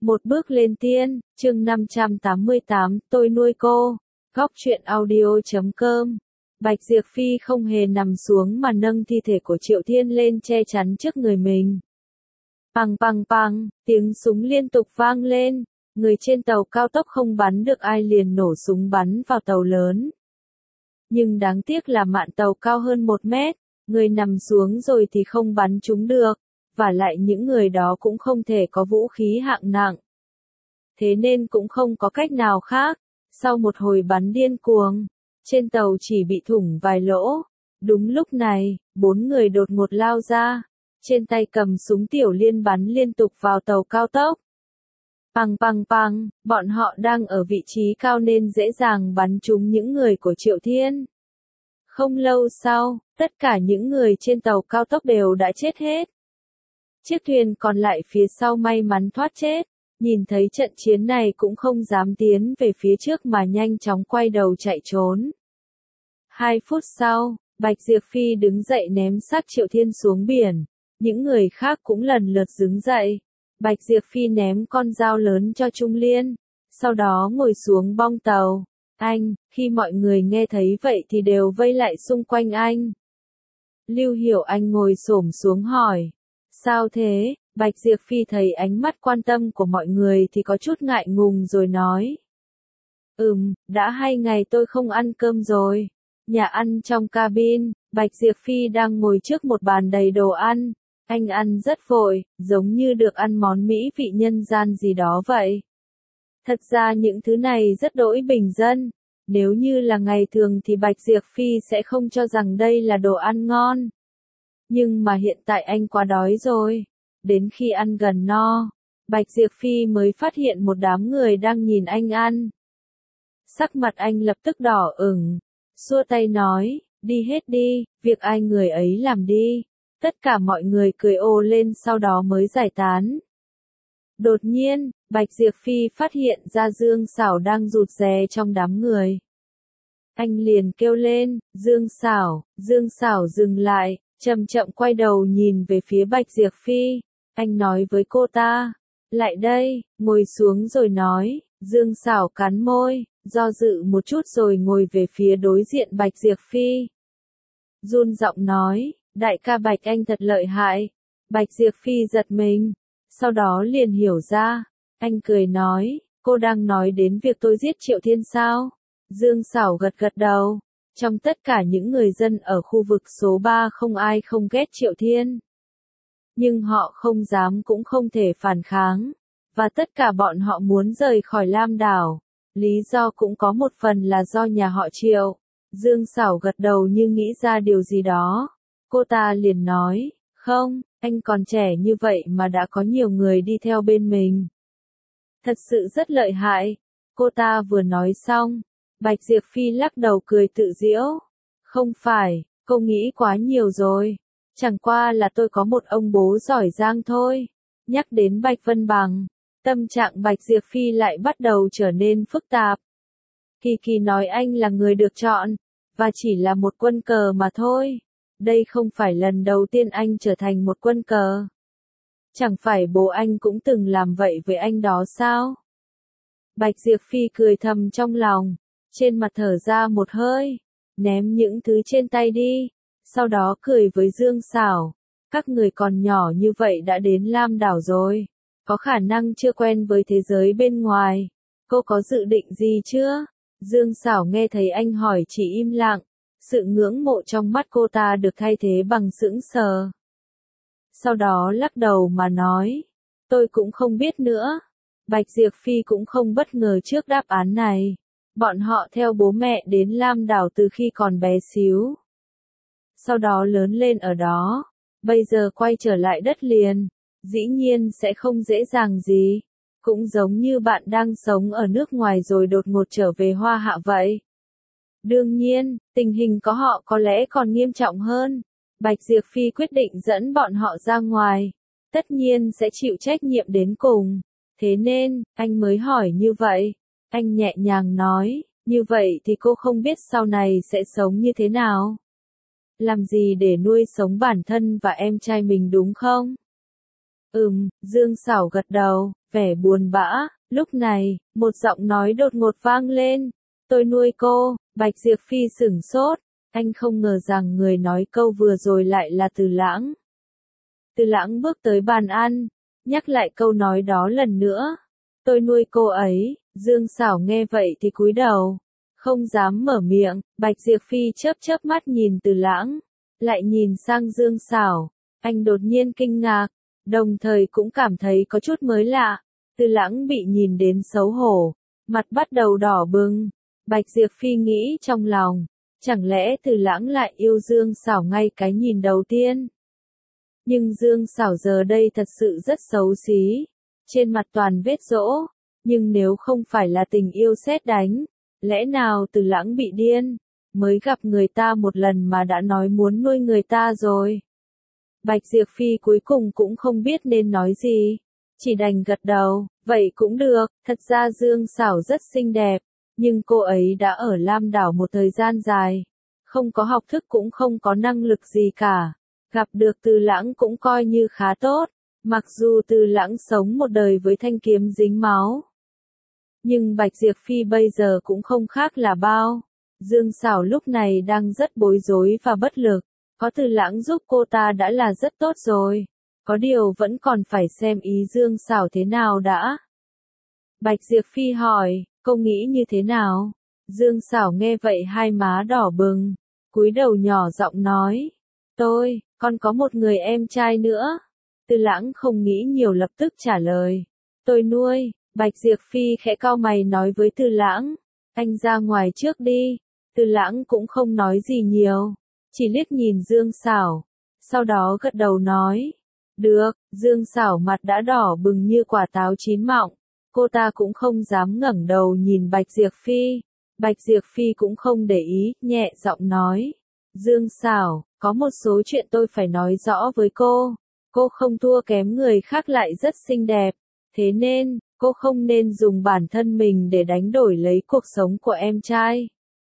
Một bước lên tiên, chương 588, tôi nuôi cô. Góc truyện audio.com. Bạch Diệp Phi không hề nằm xuống mà nâng thi thể của Triệu Thiên lên che chắn trước người mình. Pằng pằng pằng, tiếng súng liên tục vang lên. Người trên tàu cao tốc không bắn được ai liền nổ súng bắn vào tàu lớn. Nhưng đáng tiếc là mạn tàu cao hơn 1 mét, người nằm xuống rồi thì không bắn trúng được. Và lại những người đó cũng không thể có vũ khí hạng nặng. Thế nên cũng không có cách nào khác. Sau một hồi bắn điên cuồng, trên tàu chỉ bị thủng vài lỗ. Đúng lúc này, 4 người đột ngột lao ra. Trên tay cầm súng tiểu liên bắn liên tục vào tàu cao tốc. Pằng pằng pằng, bọn họ đang ở vị trí cao nên dễ dàng bắn trúng những người của Triệu Thiên. Không lâu sau, tất cả những người trên tàu cao tốc đều đã chết hết. Chiếc thuyền còn lại phía sau may mắn thoát chết, nhìn thấy trận chiến này cũng không dám tiến về phía trước mà nhanh chóng quay đầu chạy trốn. 2 phút sau, Bạch Diệp Phi đứng dậy ném xác Triệu Thiên xuống biển, những người khác cũng lần lượt đứng dậy. Bạch Diệp Phi ném con dao lớn cho Trung Liên, sau đó ngồi xuống bong tàu. Khi mọi người nghe thấy vậy thì đều vây lại xung quanh anh. Lưu Hiểu Anh ngồi xổm xuống hỏi. Sao thế? Bạch Diệp Phi thấy ánh mắt quan tâm của mọi người thì có chút ngại ngùng rồi nói. Đã 2 ngày tôi không ăn cơm rồi. Nhà ăn trong cabin, Bạch Diệp Phi đang ngồi trước một bàn đầy đồ ăn. Anh ăn rất vội, giống như được ăn món mỹ vị nhân gian gì đó vậy. Thật ra những thứ này rất đỗi bình dân. Nếu như là ngày thường thì Bạch Diệp Phi sẽ không cho rằng đây là đồ ăn ngon. Nhưng mà hiện tại anh quá đói rồi. Đến khi ăn gần no, Bạch Diệp Phi mới phát hiện một đám người đang nhìn anh ăn. Sắc mặt anh lập tức đỏ ửng, xua tay nói, đi hết đi, việc ai người ấy làm đi. Tất cả mọi người cười ồ lên sau đó mới giải tán. Đột nhiên, Bạch Diệp Phi phát hiện ra Dương Sảo đang rụt rè trong đám người. Anh liền kêu lên, Dương Sảo dừng lại. Chậm chậm quay đầu nhìn về phía Bạch Diệp Phi, anh nói với cô ta, lại đây, ngồi xuống rồi nói, Dương Sảo cắn môi, do dự một chút rồi ngồi về phía đối diện Bạch Diệp Phi. Run giọng nói, đại ca Bạch anh thật lợi hại. Bạch Diệp Phi giật mình, sau đó liền hiểu ra, anh cười nói, cô đang nói đến việc tôi giết Triệu Thiên sao? Dương Sảo gật gật đầu. Trong tất cả những người dân ở khu vực số 3 không ai không ghét Triệu Thiên. Nhưng họ không dám cũng không thể phản kháng. Và tất cả bọn họ muốn rời khỏi Lam Đảo. Lý do cũng có một phần là do nhà họ Triệu. Dương Sảo gật đầu như nghĩ ra điều gì đó. Cô ta liền nói, không, anh còn trẻ như vậy mà đã có nhiều người đi theo bên mình. Thật sự rất lợi hại. Cô ta vừa nói xong. Bạch Diệp Phi lắc đầu cười tự giễu. Không phải, cô nghĩ quá nhiều rồi. Chẳng qua là tôi có một ông bố giỏi giang thôi. Nhắc đến Bạch Vân Bằng, tâm trạng Bạch Diệp Phi lại bắt đầu trở nên phức tạp. Kỳ nói anh là người được chọn, và chỉ là một quân cờ mà thôi. Đây không phải lần đầu tiên anh trở thành một quân cờ. Chẳng phải bố anh cũng từng làm vậy với anh đó sao? Bạch Diệp Phi cười thầm trong lòng. Trên mặt thở ra một hơi, ném những thứ trên tay đi, sau đó cười với Dương Sảo, các người còn nhỏ như vậy đã đến Lam Đảo rồi, có khả năng chưa quen với thế giới bên ngoài, cô có dự định gì chưa? Dương Sảo nghe thấy anh hỏi chỉ im lặng, sự ngưỡng mộ trong mắt cô ta được thay thế bằng sững sờ. Sau đó lắc đầu mà nói, tôi cũng không biết nữa. Bạch Diệp Phi cũng không bất ngờ trước đáp án này. Bọn họ theo bố mẹ đến Lam Đảo từ khi còn bé xíu. Sau đó lớn lên ở đó. Bây giờ quay trở lại đất liền. Dĩ nhiên sẽ không dễ dàng gì. Cũng giống như bạn đang sống ở nước ngoài rồi đột ngột trở về Hoa Hạ vậy. Đương nhiên, tình hình của họ có lẽ còn nghiêm trọng hơn. Bạch Diệp Phi quyết định dẫn bọn họ ra ngoài. Tất nhiên sẽ chịu trách nhiệm đến cùng. Thế nên, anh mới hỏi như vậy. Anh nhẹ nhàng nói, như vậy thì cô không biết sau này sẽ sống như thế nào. Làm gì để nuôi sống bản thân và em trai mình đúng không? Dương Sảo gật đầu, vẻ buồn bã. Lúc này, một giọng nói đột ngột vang lên. Tôi nuôi cô. Bạch Diệp Phi sửng sốt. Anh không ngờ rằng người nói câu vừa rồi lại là Từ Lãng. Từ Lãng bước tới bàn ăn, nhắc lại câu nói đó lần nữa. Tôi nuôi cô ấy. Dương Sảo nghe vậy thì cúi đầu, không dám mở miệng. Bạch Diệp Phi chớp chớp mắt nhìn Từ Lãng, lại nhìn sang Dương Sảo. Anh đột nhiên kinh ngạc, đồng thời cũng cảm thấy có chút mới lạ. Từ Lãng bị nhìn đến xấu hổ, mặt bắt đầu đỏ bừng. Bạch Diệp Phi nghĩ trong lòng, chẳng lẽ Từ Lãng lại yêu Dương Sảo ngay cái nhìn đầu tiên? Nhưng Dương Sảo giờ đây thật sự rất xấu xí, trên mặt toàn vết rỗ. Nhưng nếu không phải là tình yêu sét đánh, lẽ nào Từ Lãng bị điên, mới gặp người ta một lần mà đã nói muốn nuôi người ta rồi? Bạch Diệp Phi cuối cùng cũng không biết nên nói gì, chỉ đành gật đầu. Vậy cũng được. Thật ra Dương Sảo rất xinh đẹp, nhưng cô ấy đã ở Lam Đảo một thời gian dài, không có học thức cũng không có năng lực gì cả. Gặp được Từ Lãng cũng coi như khá tốt, mặc dù Từ Lãng sống một đời với thanh kiếm dính máu. Nhưng Bạch Diệp Phi bây giờ cũng không khác là bao. Dương Sảo lúc này đang rất bối rối và bất lực. Có Từ Lãng giúp cô ta đã là rất tốt rồi. Có điều vẫn còn phải xem ý Dương Sảo thế nào đã. Bạch Diệp Phi hỏi, cô nghĩ như thế nào? Dương Sảo nghe vậy hai má đỏ bừng, cúi đầu nhỏ giọng nói. Con có một người em trai nữa. Từ Lãng không nghĩ nhiều lập tức trả lời. Tôi nuôi. Bạch Diệp Phi khẽ cau mày nói với Từ Lãng. Anh ra ngoài trước đi. Từ Lãng cũng không nói gì nhiều, chỉ liếc nhìn Dương Sảo, sau đó gật đầu nói. Được. Dương Sảo mặt đã đỏ bừng như quả táo chín mọng. Cô ta cũng không dám ngẩng đầu nhìn Bạch Diệp Phi. Bạch Diệp Phi cũng không để ý, nhẹ giọng nói. Dương Sảo, có một số chuyện tôi phải nói rõ với cô. Cô không thua kém người khác lại rất xinh đẹp. Thế nên, cô không nên dùng bản thân mình để đánh đổi lấy cuộc sống của em trai.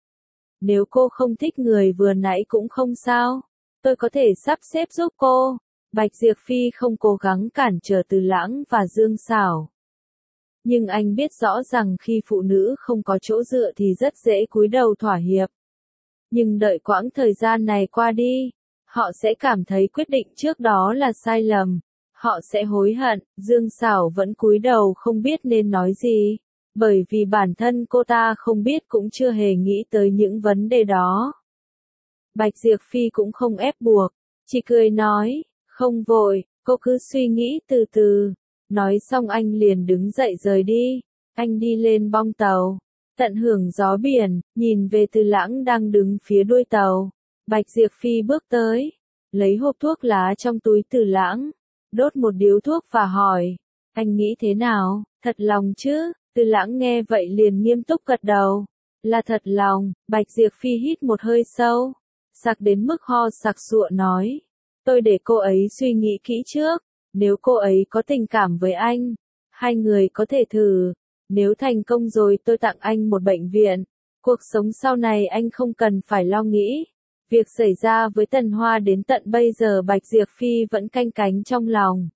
Nếu cô không thích người vừa nãy cũng không sao. Tôi có thể sắp xếp giúp cô. Bạch Diệp Phi không cố gắng cản trở Từ Lãng và Dương Sảo. Nhưng anh biết rõ rằng khi phụ nữ không có chỗ dựa thì rất dễ cúi đầu thỏa hiệp. Nhưng đợi quãng thời gian này qua đi, họ sẽ cảm thấy quyết định trước đó là sai lầm. Họ sẽ hối hận. Dương Sảo vẫn cúi đầu không biết nên nói gì, bởi vì bản thân cô ta không biết cũng chưa hề nghĩ tới những vấn đề đó. Bạch Diệp Phi cũng không ép buộc, chỉ cười nói, không vội, cô cứ suy nghĩ từ từ. Nói xong anh liền đứng dậy rời đi. Anh đi lên bong tàu, tận hưởng gió biển, nhìn về Từ Lãng đang đứng phía đuôi tàu. Bạch Diệp Phi bước tới, lấy hộp thuốc lá trong túi Từ Lãng, đốt một điếu thuốc và hỏi, anh nghĩ thế nào, thật lòng chứ? Từ Lãng nghe vậy liền nghiêm túc gật đầu, là thật lòng. Bạch Diệp Phi hít một hơi sâu, sặc đến mức ho sặc sụa nói, tôi để cô ấy suy nghĩ kỹ trước, nếu cô ấy có tình cảm với anh, hai người có thể thử, nếu thành công rồi tôi tặng anh một bệnh viện, cuộc sống sau này anh không cần phải lo nghĩ. Việc xảy ra với Tần Hoa đến tận bây giờ Bạch Diệp Phi vẫn canh cánh trong lòng.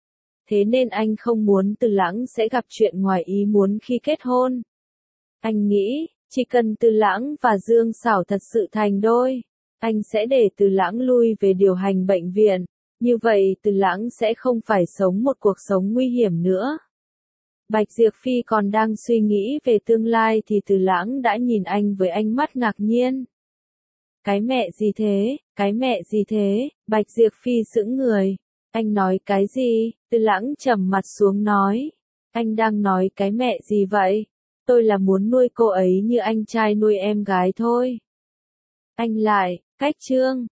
Thế nên anh không muốn Từ Lãng sẽ gặp chuyện ngoài ý muốn khi kết hôn. Anh nghĩ, chỉ cần Từ Lãng và Dương Sảo thật sự thành đôi, anh sẽ để Từ Lãng lui về điều hành bệnh viện. Như vậy Từ Lãng sẽ không phải sống một cuộc sống nguy hiểm nữa. Bạch Diệp Phi còn đang suy nghĩ về tương lai thì Từ Lãng đã nhìn anh với ánh mắt ngạc nhiên. Cái mẹ gì thế, cái mẹ gì thế? Bạch Diệp Phi sững người. Anh nói cái gì? Từ Lãng trầm mặt xuống nói. Anh đang nói cái mẹ gì vậy? Tôi là muốn nuôi cô ấy như anh trai nuôi em gái thôi. Anh lại, cách chương.